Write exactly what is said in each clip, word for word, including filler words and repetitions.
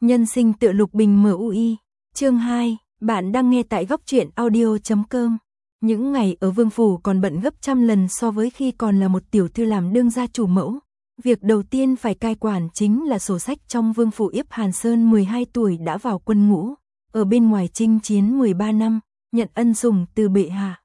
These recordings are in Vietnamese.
Nhân sinh tựa Lục Bình em u i, chương hai, bạn đang nghe tại góc truyện audio chấm com. Những ngày ở Vương Phủ còn bận gấp trăm lần so với khi còn là một tiểu thư làm đương gia chủ mẫu. Việc đầu tiên phải cai quản chính là sổ sách trong Vương Phủ. Yếp Hàn Sơn mười hai tuổi đã vào quân ngũ, ở bên ngoài chinh chiến mười ba năm, nhận ân sủng từ bệ hạ.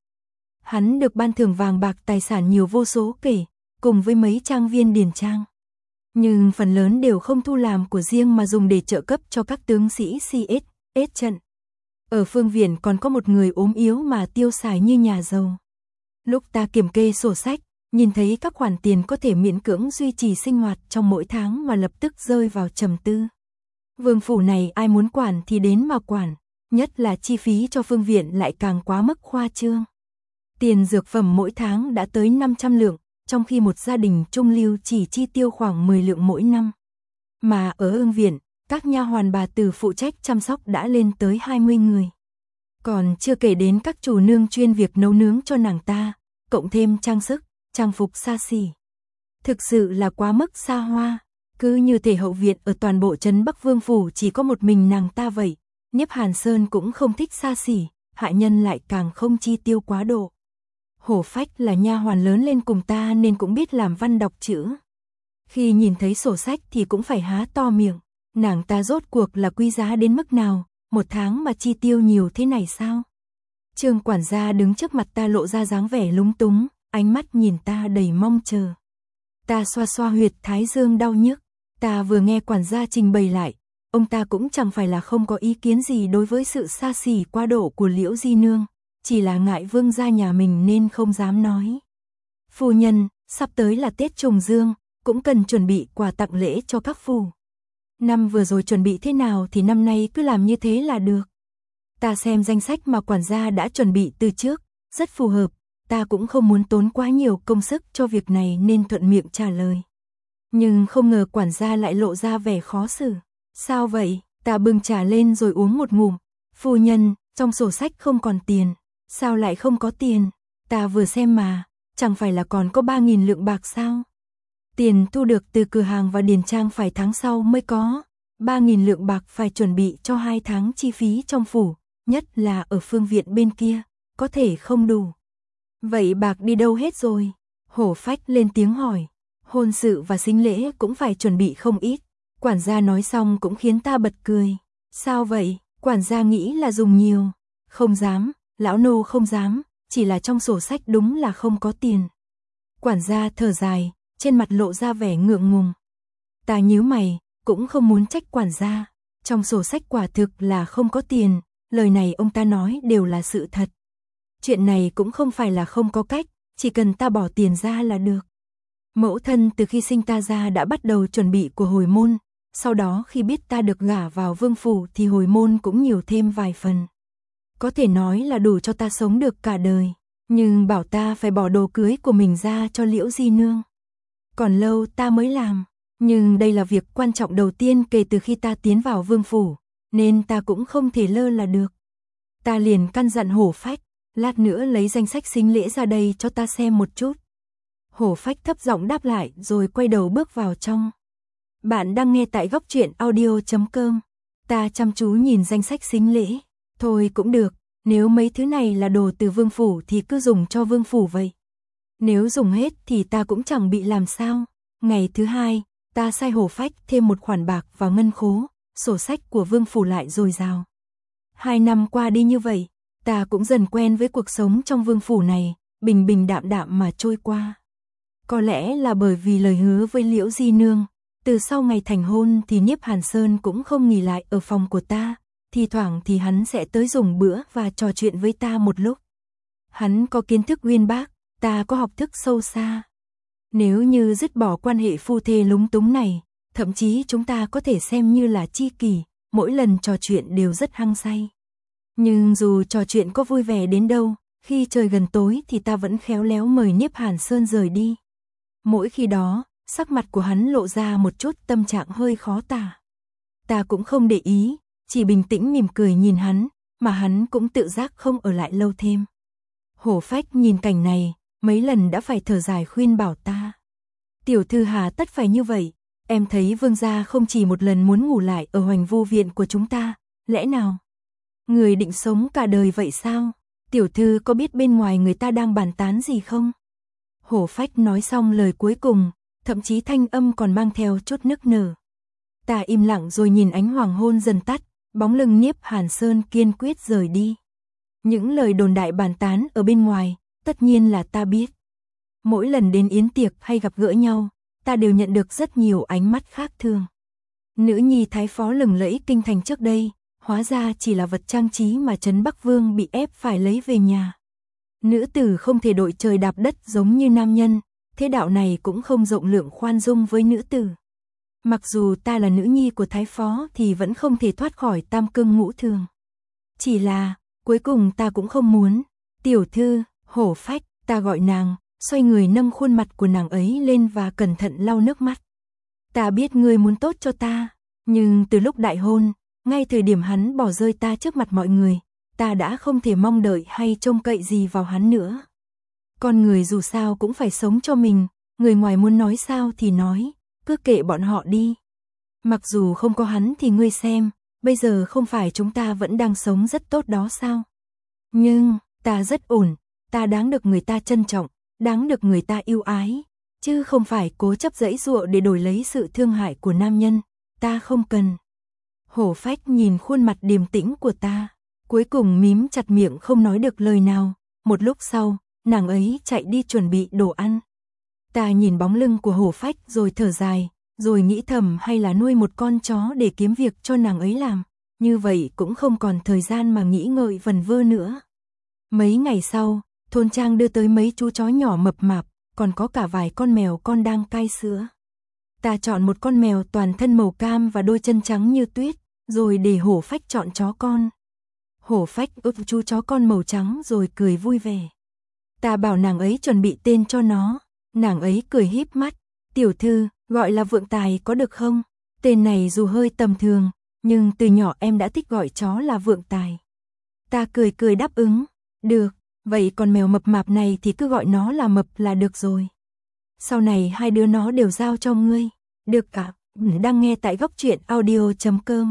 Hắn được ban thưởng vàng bạc tài sản nhiều vô số kể, cùng với mấy trang viên điền trang. Nhưng phần lớn đều không thu làm của riêng mà dùng để trợ cấp cho các tướng sĩ xê ét ét trận. Ở phương viện còn có một người ốm yếu mà tiêu xài như nhà giàu. Lúc ta kiểm kê sổ sách, nhìn thấy các khoản tiền có thể miễn cưỡng duy trì sinh hoạt trong mỗi tháng mà lập tức rơi vào trầm tư. Vương phủ này ai muốn quản thì đến mà quản, nhất là chi phí cho phương viện lại càng quá mức khoa trương. Tiền dược phẩm mỗi tháng đã tới năm trăm lượng, trong khi một gia đình trung lưu chỉ chi tiêu khoảng mười lượng mỗi năm. Mà ở Ưng viện, các nha hoàn bà tử phụ trách chăm sóc đã lên tới hai mươi người. Còn chưa kể đến các chủ nương chuyên việc nấu nướng cho nàng ta, cộng thêm trang sức, trang phục xa xỉ. Thực sự là quá mức xa hoa, cứ như thể hậu viện ở toàn bộ trấn Bắc Vương Phủ chỉ có một mình nàng ta vậy. Nhiếp Hàn Sơn cũng không thích xa xỉ, hạ nhân lại càng không chi tiêu quá độ. Hổ Phách là nha hoàn lớn lên cùng ta nên cũng biết làm văn đọc chữ. Khi nhìn thấy sổ sách thì cũng phải há to miệng, nàng ta rốt cuộc là quý giá đến mức nào, một tháng mà chi tiêu nhiều thế này sao? Trương quản gia đứng trước mặt ta lộ ra dáng vẻ lúng túng, ánh mắt nhìn ta đầy mong chờ. Ta xoa xoa huyệt thái dương đau nhức, ta vừa nghe quản gia trình bày lại, ông ta cũng chẳng phải là không có ý kiến gì đối với sự xa xỉ quá độ của Liễu Di Nương. Chỉ là ngại vương gia nhà mình nên không dám nói. Phu nhân, sắp tới là Tết Trùng Dương, cũng cần chuẩn bị quà tặng lễ cho các phủ. Năm vừa rồi chuẩn bị thế nào thì năm nay cứ làm như thế là được. Ta xem danh sách mà quản gia đã chuẩn bị từ trước, rất phù hợp, ta cũng không muốn tốn quá nhiều công sức cho việc này nên thuận miệng trả lời. Nhưng không ngờ quản gia lại lộ ra vẻ khó xử. Sao vậy? Ta bưng trà lên rồi uống một ngụm. Phu nhân, trong sổ sách không còn tiền. Sao lại không có tiền? Ta vừa xem mà, chẳng phải là còn có ba nghìn lượng bạc sao? Tiền thu được từ cửa hàng và điền trang phải tháng sau mới có. ba nghìn lượng bạc phải chuẩn bị cho hai tháng chi phí trong phủ, nhất là ở phương viện bên kia, có thể không đủ. Vậy bạc đi đâu hết rồi? Hổ Phách lên tiếng hỏi. Hôn sự và sính lễ cũng phải chuẩn bị không ít. Quản gia nói xong cũng khiến ta bật cười. Sao vậy? Quản gia nghĩ là dùng nhiều. Không dám. Lão nô không dám, chỉ là trong sổ sách đúng là không có tiền. Quản gia thở dài, trên mặt lộ ra vẻ ngượng ngùng. Ta nhíu mày, cũng không muốn trách quản gia. Trong sổ sách quả thực là không có tiền, lời này ông ta nói đều là sự thật. Chuyện này cũng không phải là không có cách, chỉ cần ta bỏ tiền ra là được. Mẫu thân từ khi sinh ta ra đã bắt đầu chuẩn bị của hồi môn, sau đó khi biết ta được gả vào Vương Phủ thì hồi môn cũng nhiều thêm vài phần. Có thể nói là đủ cho ta sống được cả đời, nhưng bảo ta phải bỏ đồ cưới của mình ra cho Liễu Di Nương. Còn lâu ta mới làm, nhưng đây là việc quan trọng đầu tiên kể từ khi ta tiến vào Vương Phủ, nên ta cũng không thể lơ là được. Ta liền căn dặn Hổ Phách, lát nữa lấy danh sách sính lễ ra đây cho ta xem một chút. Hổ Phách thấp giọng đáp lại rồi quay đầu bước vào trong. Bạn đang nghe tại góc truyện audio chấm com. Ta chăm chú nhìn danh sách sính lễ. Thôi cũng được, nếu mấy thứ này là đồ từ Vương Phủ thì cứ dùng cho Vương Phủ vậy. Nếu dùng hết thì ta cũng chẳng bị làm sao. Ngày thứ hai, ta sai Hổ Phách thêm một khoản bạc vào ngân khố, sổ sách của Vương Phủ lại dồi dào. Hai năm qua đi như vậy, ta cũng dần quen với cuộc sống trong Vương Phủ này, bình bình đạm đạm mà trôi qua. Có lẽ là bởi vì lời hứa với Liễu Di Nương, từ sau ngày thành hôn thì Nhiếp Hàn Sơn cũng không nghỉ lại ở phòng của ta. Thì thoảng thì hắn sẽ tới dùng bữa và trò chuyện với ta một lúc. Hắn có kiến thức uyên bác, ta có học thức sâu xa. Nếu như dứt bỏ quan hệ phu thê lúng túng này, thậm chí chúng ta có thể xem như là tri kỷ, mỗi lần trò chuyện đều rất hăng say. Nhưng dù trò chuyện có vui vẻ đến đâu, khi trời gần tối thì ta vẫn khéo léo mời Nhiếp Hàn Sơn rời đi. Mỗi khi đó, sắc mặt của hắn lộ ra một chút tâm trạng hơi khó tả. Ta cũng không để ý, chỉ bình tĩnh mỉm cười nhìn hắn, mà hắn cũng tự giác không ở lại lâu thêm. Hổ Phách nhìn cảnh này, mấy lần đã phải thở dài khuyên bảo ta. Tiểu thư hà tất phải như vậy, em thấy vương gia không chỉ một lần muốn ngủ lại ở Hoành Vu viện của chúng ta, lẽ nào người định sống cả đời vậy sao? Tiểu thư có biết bên ngoài người ta đang bàn tán gì không? Hổ Phách nói xong lời cuối cùng, thậm chí thanh âm còn mang theo chút nức nở. Ta im lặng rồi nhìn ánh hoàng hôn dần tắt, bóng lưng Niếp Hàn Sơn kiên quyết rời đi. Những lời đồn đại bàn tán ở bên ngoài, tất nhiên là ta biết. Mỗi lần đến yến tiệc hay gặp gỡ nhau, ta đều nhận được rất nhiều ánh mắt khác thường. Nữ nhi thái phó lừng lẫy kinh thành trước đây, hóa ra chỉ là vật trang trí mà Trấn Bắc Vương bị ép phải lấy về nhà. Nữ tử không thể đội trời đạp đất giống như nam nhân, thế đạo này cũng không rộng lượng khoan dung với nữ tử. Mặc dù ta là nữ nhi của thái phó thì vẫn không thể thoát khỏi tam cương ngũ thường. Chỉ là, cuối cùng ta cũng không muốn. Tiểu thư, Hổ Phách, ta gọi nàng, xoay người nâng khuôn mặt của nàng ấy lên và cẩn thận lau nước mắt. Ta biết ngươi muốn tốt cho ta, nhưng từ lúc đại hôn, ngay thời điểm hắn bỏ rơi ta trước mặt mọi người, ta đã không thể mong đợi hay trông cậy gì vào hắn nữa. Con người dù sao cũng phải sống cho mình, người ngoài muốn nói sao thì nói, cứ kệ bọn họ đi. Mặc dù không có hắn thì ngươi xem, bây giờ không phải chúng ta vẫn đang sống rất tốt đó sao? Nhưng, ta rất ổn, ta đáng được người ta trân trọng, đáng được người ta yêu ái, chứ không phải cố chấp giãy giụa để đổi lấy sự thương hại của nam nhân, ta không cần. Hổ Phách nhìn khuôn mặt điềm tĩnh của ta, cuối cùng mím chặt miệng không nói được lời nào, một lúc sau, nàng ấy chạy đi chuẩn bị đồ ăn. Ta nhìn bóng lưng của Hổ Phách rồi thở dài, rồi nghĩ thầm hay là nuôi một con chó để kiếm việc cho nàng ấy làm, như vậy cũng không còn thời gian mà nghĩ ngợi vẩn vơ nữa. Mấy ngày sau, thôn trang đưa tới mấy chú chó nhỏ mập mạp, còn có cả vài con mèo con đang cai sữa. Ta chọn một con mèo toàn thân màu cam và đôi chân trắng như tuyết, rồi để Hổ Phách chọn chó con. Hổ Phách ướp chú chó con màu trắng rồi cười vui vẻ. Ta bảo nàng ấy chuẩn bị tên cho nó, nàng ấy cười híp mắt, tiểu thư, gọi là Vượng Tài có được không? Tên này dù hơi tầm thường, nhưng từ nhỏ em đã thích gọi chó là Vượng Tài. Ta cười cười đáp ứng, được, vậy còn mèo mập mạp này thì cứ gọi nó là Mập là được rồi. Sau này hai đứa nó đều giao cho ngươi, được cả, đang nghe tại góc truyện audio chấm com.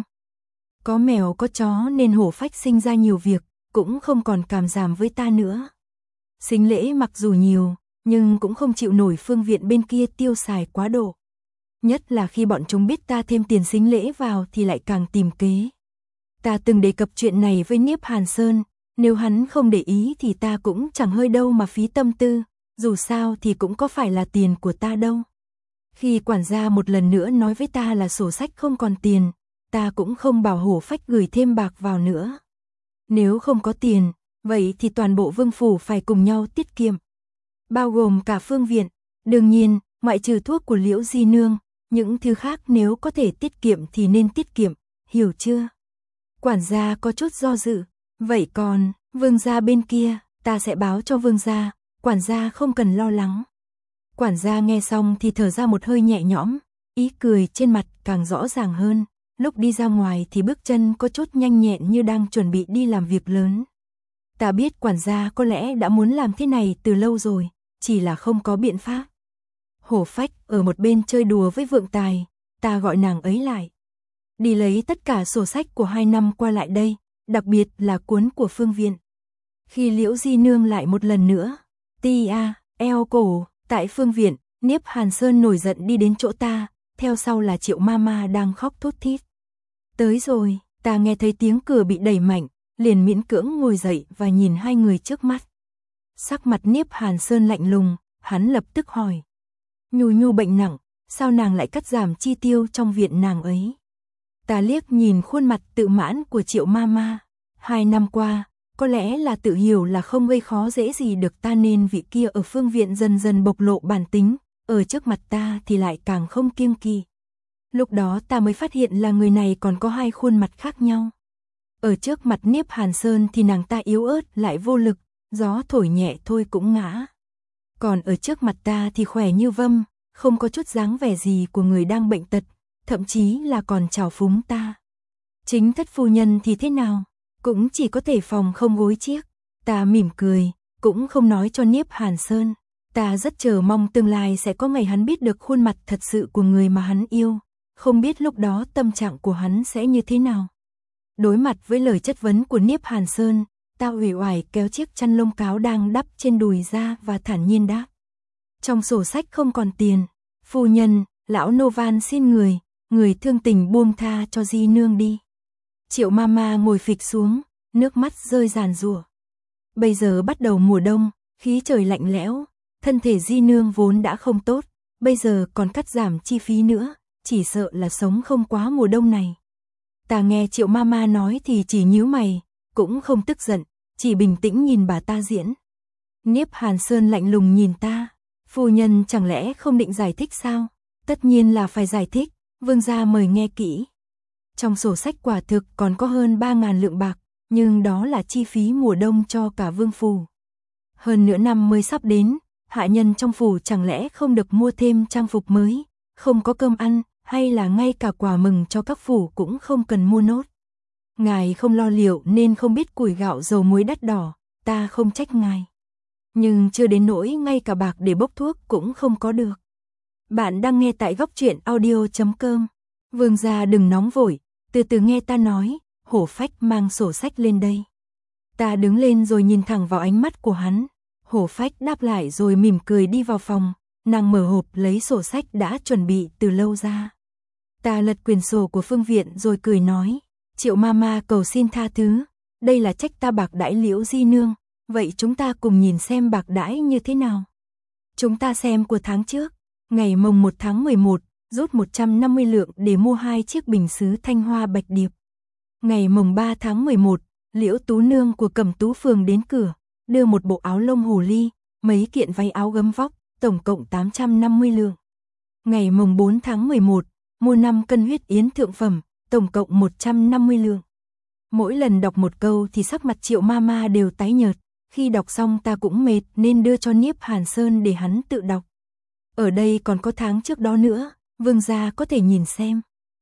Có mèo có chó nên Hổ Phách sinh ra nhiều việc, cũng không còn cảm giảm với ta nữa. Sính lễ mặc dù nhiều, nhưng cũng không chịu nổi phương viện bên kia tiêu xài quá độ. Nhất là khi bọn chúng biết ta thêm tiền sính lễ vào thì lại càng tìm kế. Ta từng đề cập chuyện này với Niếp Hàn Sơn, nếu hắn không để ý thì ta cũng chẳng hơi đâu mà phí tâm tư, dù sao thì cũng có phải là tiền của ta đâu. Khi quản gia một lần nữa nói với ta là sổ sách không còn tiền, ta cũng không bảo Hổ Phách gửi thêm bạc vào nữa. Nếu không có tiền, vậy thì toàn bộ vương phủ phải cùng nhau tiết kiệm. Bao gồm cả phương viện, đương nhiên, ngoại trừ thuốc của Liễu Di Nương, những thứ khác nếu có thể tiết kiệm thì nên tiết kiệm, hiểu chưa? Quản gia có chút do dự, vậy còn, vương gia bên kia, ta sẽ báo cho vương gia, quản gia không cần lo lắng. Quản gia nghe xong thì thở ra một hơi nhẹ nhõm, ý cười trên mặt càng rõ ràng hơn, lúc đi ra ngoài thì bước chân có chút nhanh nhẹn như đang chuẩn bị đi làm việc lớn. Ta biết quản gia có lẽ đã muốn làm thế này từ lâu rồi, chỉ là không có biện pháp. Hổ Phách ở một bên chơi đùa với Vượng Tài, ta gọi nàng ấy lại. Đi lấy tất cả sổ sách của hai năm qua lại đây, đặc biệt là cuốn của phương viện. Khi Liễu Di Nương lại một lần nữa, ti a, eo cổ, tại phương viện, Niếp Hàn Sơn nổi giận đi đến chỗ ta, theo sau là Triệu Mama đang khóc thút thít. Tới rồi, ta nghe thấy tiếng cửa bị đẩy mạnh, liền miễn cưỡng ngồi dậy và nhìn hai người trước mắt. Sắc mặt Niếp Hàn Sơn lạnh lùng, hắn lập tức hỏi. Nhu Nhu bệnh nặng, sao nàng lại cắt giảm chi tiêu trong viện nàng ấy? Ta liếc nhìn khuôn mặt tự mãn của Triệu Mama. Hai năm qua, có lẽ là tự hiểu là không gây khó dễ gì được ta nên vị kia ở phương viện dần dần bộc lộ bản tính, ở trước mặt ta thì lại càng không kiêng kỵ. Lúc đó ta mới phát hiện là người này còn có hai khuôn mặt khác nhau. Ở trước mặt Niếp Hàn Sơn thì nàng ta yếu ớt lại vô lực, gió thổi nhẹ thôi cũng ngã. Còn ở trước mặt ta thì khỏe như vâm, không có chút dáng vẻ gì của người đang bệnh tật, thậm chí là còn trào phúng ta. Chính thất phu nhân thì thế nào? Cũng chỉ có thể phòng không gối chiếc. Ta mỉm cười, cũng không nói cho Niếp Hàn Sơn. Ta rất chờ mong tương lai sẽ có ngày hắn biết được khuôn mặt thật sự của người mà hắn yêu, không biết lúc đó tâm trạng của hắn sẽ như thế nào. Đối mặt với lời chất vấn của Niếp Hàn Sơn, ta uể oải kéo chiếc chăn lông cáo đang đắp trên đùi ra và thản nhiên đáp. Trong sổ sách không còn tiền, phu nhân, lão nô van xin người, người thương tình buông tha cho di nương đi. Triệu Mama ngồi phịch xuống, nước mắt rơi ràn rụa. Bây giờ bắt đầu mùa đông, khí trời lạnh lẽo, thân thể di nương vốn đã không tốt, bây giờ còn cắt giảm chi phí nữa, chỉ sợ là sống không quá mùa đông này. Ta nghe Triệu Mama nói thì chỉ nhíu mày, cũng không tức giận, chỉ bình tĩnh nhìn bà ta diễn. Niếp Hàn Sơn lạnh lùng nhìn ta, phu nhân chẳng lẽ không định giải thích sao? Tất nhiên là phải giải thích, vương gia mời nghe kỹ. Trong sổ sách quả thực còn có hơn ba ngàn lượng bạc, nhưng đó là chi phí mùa đông cho cả vương phủ. Hơn nửa năm mới sắp đến, hạ nhân trong phủ chẳng lẽ không được mua thêm trang phục mới, không có cơm ăn, hay là ngay cả quà mừng cho các phủ cũng không cần mua nốt. Ngài không lo liệu nên không biết củi gạo dầu muối đắt đỏ, ta không trách ngài. Nhưng chưa đến nỗi ngay cả bạc để bốc thuốc cũng không có được. Bạn đang nghe tại góc truyện audio chấm com. Vương gia đừng nóng vội, từ từ nghe ta nói, Hổ Phách mang sổ sách lên đây. Ta đứng lên rồi nhìn thẳng vào ánh mắt của hắn. Hổ Phách đáp lại rồi mỉm cười đi vào phòng, nàng mở hộp lấy sổ sách đã chuẩn bị từ lâu ra. Ta lật quyển sổ của Phương Viện rồi cười nói, Triệu Mama cầu xin tha thứ, đây là trách ta bạc đãi Liễu di nương, vậy chúng ta cùng nhìn xem bạc đãi như thế nào. Chúng ta xem của tháng trước, ngày mồng một tháng mười một, rút một trăm năm mươi lượng để mua hai chiếc bình sứ thanh hoa bạch điệp. Ngày mồng ba tháng mười một, Liễu Tú Nương của Cẩm Tú Phường đến cửa, đưa một bộ áo lông hồ ly, mấy kiện váy áo gấm vóc, tổng cộng tám trăm năm mươi lượng. Ngày mồng bốn tháng mười một, mua năm cân huyết yến thượng phẩm, tổng cộng một trăm năm mươi lượng. Mỗi lần đọc một câu thì sắc mặt Triệu Mama đều tái nhợt, khi đọc xong ta cũng mệt nên đưa cho Niếp Hàn Sơn để hắn tự đọc. Ở đây còn có tháng trước đó nữa, vương gia có thể nhìn xem.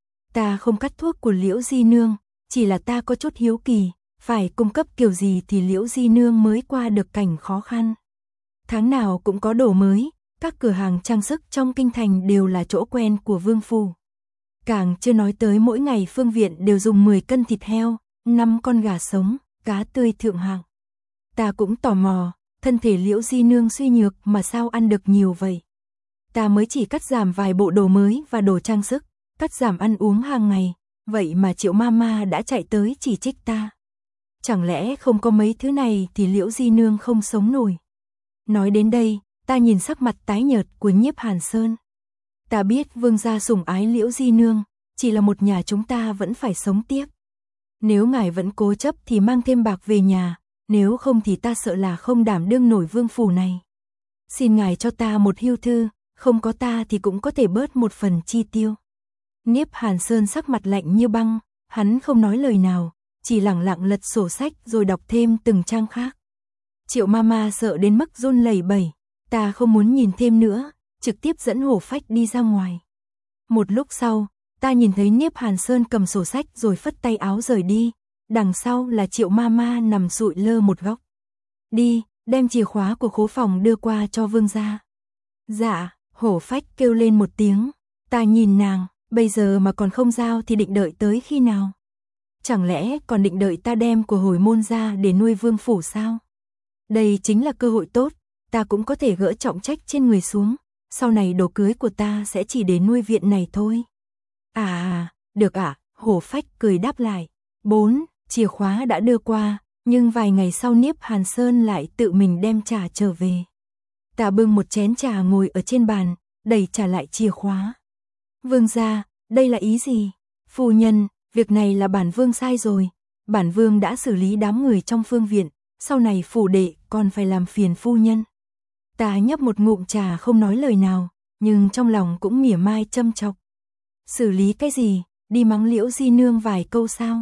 Ta không cắt thuốc của Liễu di nương, chỉ là ta có chút hiếu kỳ, phải cung cấp kiểu gì thì Liễu di nương mới qua được cảnh khó khăn. Tháng nào cũng có đồ mới, các cửa hàng trang sức trong kinh thành đều là chỗ quen của vương phủ. Càng chưa nói tới mỗi ngày Phương Viện đều dùng mười cân thịt heo, năm con gà sống, cá tươi thượng hạng. Ta cũng tò mò, thân thể Liễu di nương suy nhược mà sao ăn được nhiều vậy. Ta mới chỉ cắt giảm vài bộ đồ mới và đồ trang sức, cắt giảm ăn uống hàng ngày, vậy mà Triệu Mama đã chạy tới chỉ trích ta. Chẳng lẽ không có mấy thứ này thì Liễu di nương không sống nổi. Nói đến đây, ta nhìn sắc mặt tái nhợt của Nhiếp Hàn Sơn. Ta biết vương gia sủng ái Liễu di nương, chỉ là một nhà chúng ta vẫn phải sống tiếp. Nếu ngài vẫn cố chấp thì mang thêm bạc về nhà, nếu không thì ta sợ là không đảm đương nổi vương phủ này. Xin ngài cho ta một hưu thư, không có ta thì cũng có thể bớt một phần chi tiêu. Niếp Hàn Sơn sắc mặt lạnh như băng, hắn không nói lời nào, chỉ lẳng lặng lật sổ sách rồi đọc thêm từng trang khác. Triệu Mama sợ đến mức run lẩy bẩy, ta không muốn nhìn thêm nữa, trực tiếp dẫn Hổ Phách đi ra ngoài. Một lúc sau, ta nhìn thấy Niếp Hàn Sơn cầm sổ sách rồi phất tay áo rời đi, đằng sau là Triệu Mama nằm sụi lơ một góc. Đi, đem chìa khóa của khố phòng đưa qua cho vương gia. Dạ, Hổ Phách kêu lên một tiếng, ta nhìn nàng, bây giờ mà còn không giao thì định đợi tới khi nào? Chẳng lẽ còn định đợi ta đem của hồi môn ra để nuôi vương phủ sao? Đây chính là cơ hội tốt, ta cũng có thể gỡ trọng trách trên người xuống, sau này đồ cưới của ta sẽ chỉ để nuôi viện này thôi. À à, được ạ, à, Hổ Phách cười đáp lại. Bốn, chìa khóa đã đưa qua, nhưng vài ngày sau Niếp Hàn Sơn lại tự mình đem trà trở về. Ta bưng một chén trà ngồi ở trên bàn, đẩy trả lại chìa khóa. Vương gia, đây là ý gì? Phu nhân, việc này là bản vương sai rồi. Bản vương đã xử lý đám người trong Phương Viện, sau này phủ đệ còn phải làm phiền phu nhân. Ta nhấp một ngụm trà không nói lời nào, nhưng trong lòng cũng mỉa mai châm chọc. Xử lý cái gì, đi mắng Liễu di nương vài câu sao?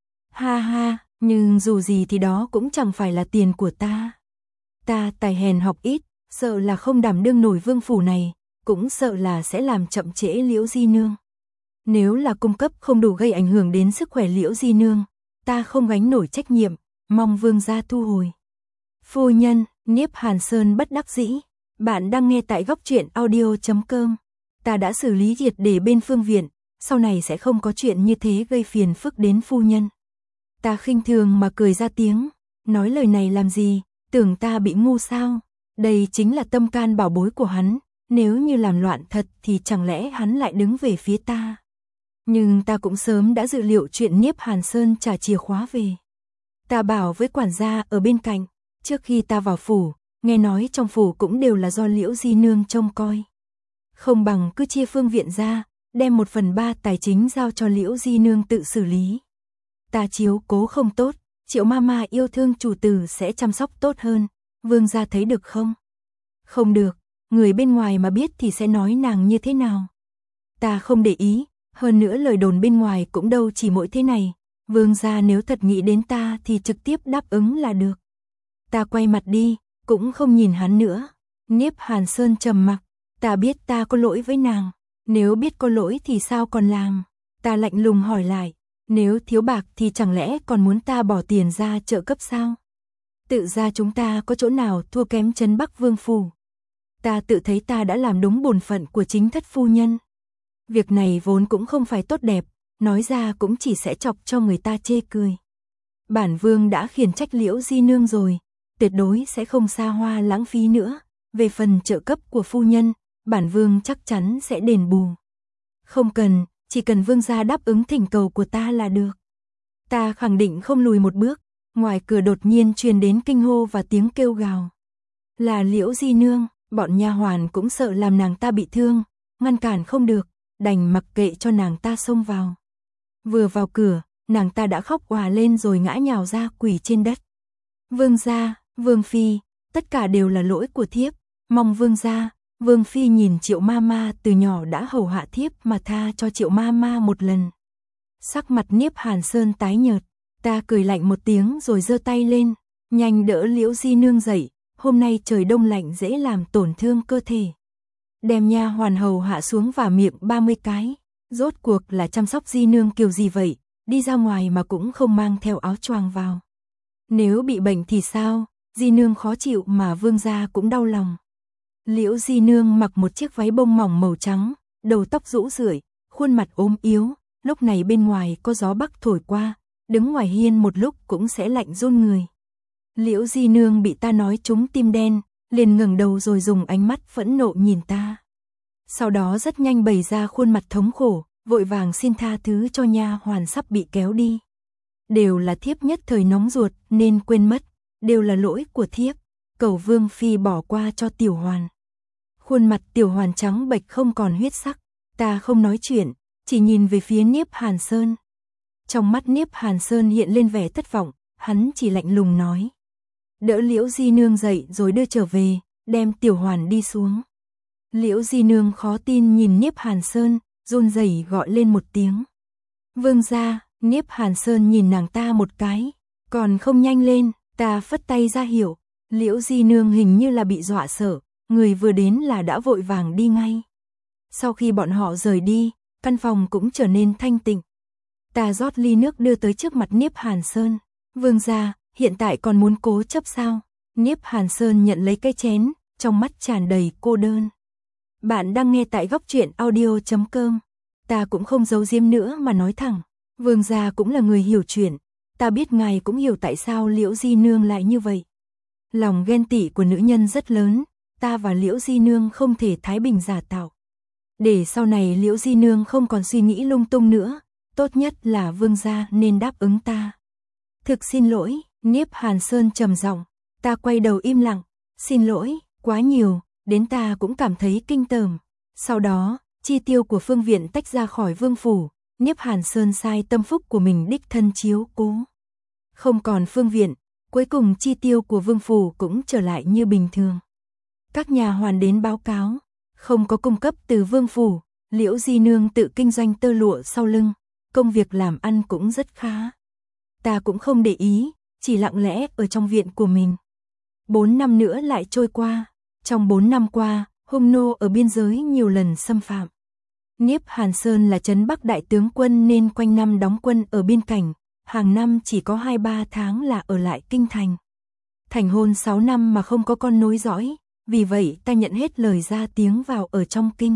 Ha ha, nhưng dù gì thì đó cũng chẳng phải là tiền của ta. Ta tài hèn học ít, sợ là không đảm đương nổi vương phủ này, cũng sợ là sẽ làm chậm trễ Liễu di nương. Nếu là cung cấp không đủ gây ảnh hưởng đến sức khỏe Liễu di nương, ta không gánh nổi trách nhiệm, mong vương gia thu hồi. Phu nhân, Niếp Hàn Sơn bất đắc dĩ, Bạn đang nghe tại góc truyện audio chấm com. Ta đã xử lý triệt để bên Phương Viện, sau này sẽ không có chuyện như thế gây phiền phức đến phu nhân. Ta khinh thường mà cười ra tiếng, nói lời này làm gì, tưởng ta bị ngu sao? Đây chính là tâm can bảo bối của hắn, nếu như làm loạn thật thì chẳng lẽ hắn lại đứng về phía ta. Nhưng ta cũng sớm đã dự liệu chuyện Niếp Hàn Sơn trả chìa khóa về. Ta bảo với quản gia ở bên cạnh, trước khi ta vào phủ, nghe nói trong phủ cũng đều là do Liễu Di Nương trông coi. Không bằng cứ chia Phương Viện ra, đem một phần ba tài chính giao cho Liễu Di Nương tự xử lý. Ta chiếu cố không tốt, Triệu Mama yêu thương chủ tử sẽ chăm sóc tốt hơn, vương gia thấy được không? Không được, người bên ngoài mà biết thì sẽ nói nàng như thế nào? Ta không để ý, hơn nữa lời đồn bên ngoài cũng đâu chỉ mỗi thế này, vương gia nếu thật nghĩ đến ta thì trực tiếp đáp ứng là được. Ta quay mặt đi, cũng không nhìn hắn nữa. Niếp Hàn Sơn trầm mặc, ta biết ta có lỗi với nàng, nếu biết có lỗi thì sao còn làm? Ta lạnh lùng hỏi lại, nếu thiếu bạc thì chẳng lẽ còn muốn ta bỏ tiền ra trợ cấp sao? Tự ra chúng ta có chỗ nào thua kém Trấn Bắc Vương phủ? Ta tự thấy ta đã làm đúng bổn phận của chính thất phu nhân. Việc này vốn cũng không phải tốt đẹp, nói ra cũng chỉ sẽ chọc cho người ta chê cười. Bản vương đã khiển trách Liễu Di Nương rồi, tuyệt đối sẽ không xa hoa lãng phí nữa. Về phần trợ cấp của phu nhân, bản vương chắc chắn sẽ đền bù. Không cần, chỉ cần vương gia đáp ứng thỉnh cầu của ta là được. Ta khẳng định không lùi một bước, ngoài cửa đột nhiên truyền đến kinh hô và tiếng kêu gào. Là Liễu Di Nương, bọn nha hoàn cũng sợ làm nàng ta bị thương, ngăn cản không được, đành mặc kệ cho nàng ta xông vào. Vừa vào cửa, nàng ta đã khóc òa lên rồi ngã nhào ra quỳ trên đất. Vương gia, vương phi, tất cả đều là lỗi của thiếp, mong vương gia. Vương phi nhìn Triệu Mama từ nhỏ đã hầu hạ thiếp mà tha cho Triệu Mama một lần. Sắc mặt Niếp Hàn Sơn tái nhợt, ta cười lạnh một tiếng rồi giơ tay lên, nhanh đỡ Liễu Di Nương dậy, hôm nay trời đông lạnh dễ làm tổn thương cơ thể. Đem nha hoàn hầu hạ xuống và miệng ba mươi cái, rốt cuộc là chăm sóc Di Nương kiểu gì vậy, đi ra ngoài mà cũng không mang theo áo choàng vào. Nếu bị bệnh thì sao, Di Nương khó chịu mà vương gia cũng đau lòng. Liễu Di Nương mặc một chiếc váy bông mỏng màu trắng, đầu tóc rũ rượi, khuôn mặt ốm yếu, lúc này bên ngoài có gió bắc thổi qua, đứng ngoài hiên một lúc cũng sẽ lạnh run người. Liễu Di Nương bị ta nói trúng tim đen, liền ngẩng đầu rồi dùng ánh mắt phẫn nộ nhìn ta. Sau đó rất nhanh bày ra khuôn mặt thống khổ, vội vàng xin tha thứ cho nha hoàn sắp bị kéo đi. Đều là thiếp nhất thời nóng ruột nên quên mất, đều là lỗi của thiếp, cầu vương phi bỏ qua cho tiểu hoàn. Khuôn mặt tiểu hoàn trắng bệch không còn huyết sắc, ta không nói chuyện, chỉ nhìn về phía Niếp Hàn Sơn. Trong mắt Niếp Hàn Sơn hiện lên vẻ thất vọng, hắn chỉ lạnh lùng nói. Đỡ Liễu Di Nương dậy rồi đưa trở về, đem tiểu hoàn đi xuống. Liễu Di Nương khó tin nhìn Niếp Hàn Sơn, run rẩy gọi lên một tiếng. Vương gia, Niếp Hàn Sơn nhìn nàng ta một cái, còn không nhanh lên, ta phất tay ra hiệu. Liễu Di Nương hình như là bị dọa sợ, người vừa đến là đã vội vàng đi ngay. Sau khi bọn họ rời đi, căn phòng cũng trở nên thanh tịnh. Ta rót ly nước đưa tới trước mặt Niếp Hàn Sơn. Vương gia, hiện tại còn muốn cố chấp sao? Niếp Hàn Sơn nhận lấy cái chén, trong mắt tràn đầy cô đơn. Bạn đang nghe tại góc truyện audio chấm com. Ta cũng không giấu giếm nữa mà nói thẳng. Vương gia cũng là người hiểu chuyện. Ta biết ngài cũng hiểu tại sao Liễu Di Nương lại như vậy. Lòng ghen tị của nữ nhân rất lớn, ta và Liễu Di Nương không thể thái bình giả tạo. Để sau này Liễu Di Nương không còn suy nghĩ lung tung nữa, tốt nhất là vương gia nên đáp ứng ta. Thực xin lỗi, Niếp Hàn Sơn trầm giọng, ta quay đầu im lặng, xin lỗi, quá nhiều, đến ta cũng cảm thấy kinh tởm. Sau đó, chi tiêu của Phương Viện tách ra khỏi vương phủ, Niếp Hàn Sơn sai tâm phúc của mình đích thân chiếu cố. Không còn Phương Viện, cuối cùng chi tiêu của vương phủ cũng trở lại như bình thường. Các nhà hoàn đến báo cáo, không có cung cấp từ vương phủ, Liễu Di Nương tự kinh doanh tơ lụa sau lưng, công việc làm ăn cũng rất khá. Ta cũng không để ý, chỉ lặng lẽ ở trong viện của mình. Bốn năm nữa lại trôi qua, trong bốn năm qua, hung nô ở biên giới nhiều lần xâm phạm. Niếp Hàn Sơn là trấn Bắc đại tướng quân nên quanh năm đóng quân ở biên cảnh, hàng năm chỉ có hai ba tháng là ở lại kinh thành. Thành hôn sáu năm mà không có con nối dõi, vì vậy ta nhận hết lời ra tiếng vào ở trong kinh.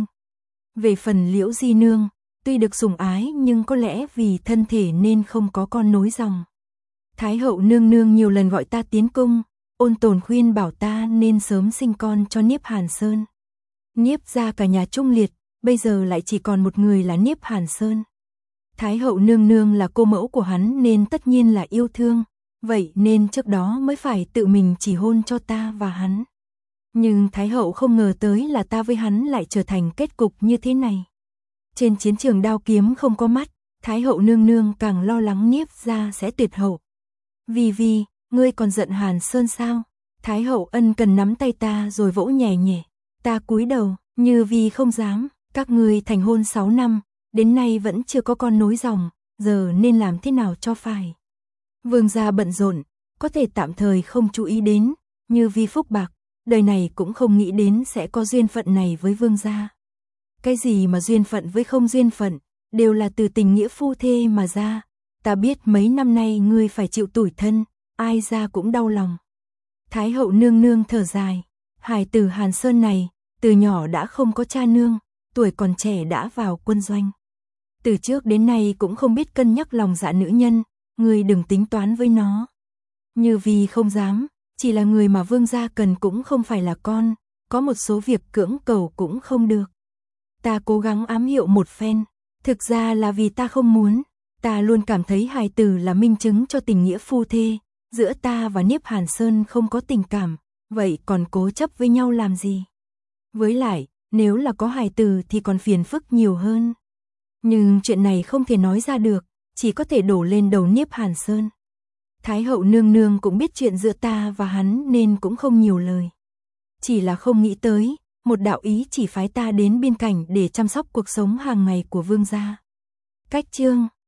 Về phần Liễu Di Nương, tuy được sủng ái nhưng có lẽ vì thân thể nên không có con nối dòng. Thái hậu nương nương nhiều lần gọi ta tiến cung, ôn tồn khuyên bảo ta nên sớm sinh con cho Niếp Hàn Sơn. Niếp gia cả nhà trung liệt, bây giờ lại chỉ còn một người là Niếp Hàn Sơn. Thái hậu nương nương là cô mẫu của hắn nên tất nhiên là yêu thương, vậy nên trước đó mới phải tự mình chỉ hôn cho ta và hắn. Nhưng Thái hậu không ngờ tới là ta với hắn lại trở thành kết cục như thế này. Trên chiến trường đao kiếm không có mắt, Thái hậu nương nương càng lo lắng Niếp gia sẽ tuyệt hậu. Vì vì, ngươi còn giận Hàn Sơn sao? Thái hậu ân cần nắm tay ta rồi vỗ nhẹ nhẹ. Ta cúi đầu, như vì không dám, các ngươi thành hôn sáu năm, đến nay vẫn chưa có con nối dòng, giờ nên làm thế nào cho phải. Vương gia bận rộn, có thể tạm thời không chú ý đến, như vì phúc bạc, đời này cũng không nghĩ đến sẽ có duyên phận này với vương gia. Cái gì mà duyên phận với không duyên phận, đều là từ tình nghĩa phu thê mà ra. Ta biết mấy năm nay ngươi phải chịu tủi thân, ai ra cũng đau lòng. Thái hậu nương nương thở dài, hài tử Hàn Sơn này, từ nhỏ đã không có cha nương, tuổi còn trẻ đã vào quân doanh. Từ trước đến nay cũng không biết cân nhắc lòng dạ nữ nhân, ngươi đừng tính toán với nó. Như vì không dám, chỉ là người mà vương gia cần cũng không phải là con, có một số việc cưỡng cầu cũng không được. Ta cố gắng ám hiệu một phen, thực ra là vì ta không muốn, ta luôn cảm thấy hài tử là minh chứng cho tình nghĩa phu thê, giữa ta và Niếp Hàn Sơn không có tình cảm, vậy còn cố chấp với nhau làm gì? Với lại, nếu là có hài tử thì còn phiền phức nhiều hơn. Nhưng chuyện này không thể nói ra được, chỉ có thể đổ lên đầu Niếp Hàn Sơn. Thái hậu nương nương cũng biết chuyện giữa ta và hắn nên cũng không nhiều lời. Chỉ là không nghĩ tới, một đạo ý chỉ phái ta đến biên cảnh để chăm sóc cuộc sống hàng ngày của vương gia. Cách chương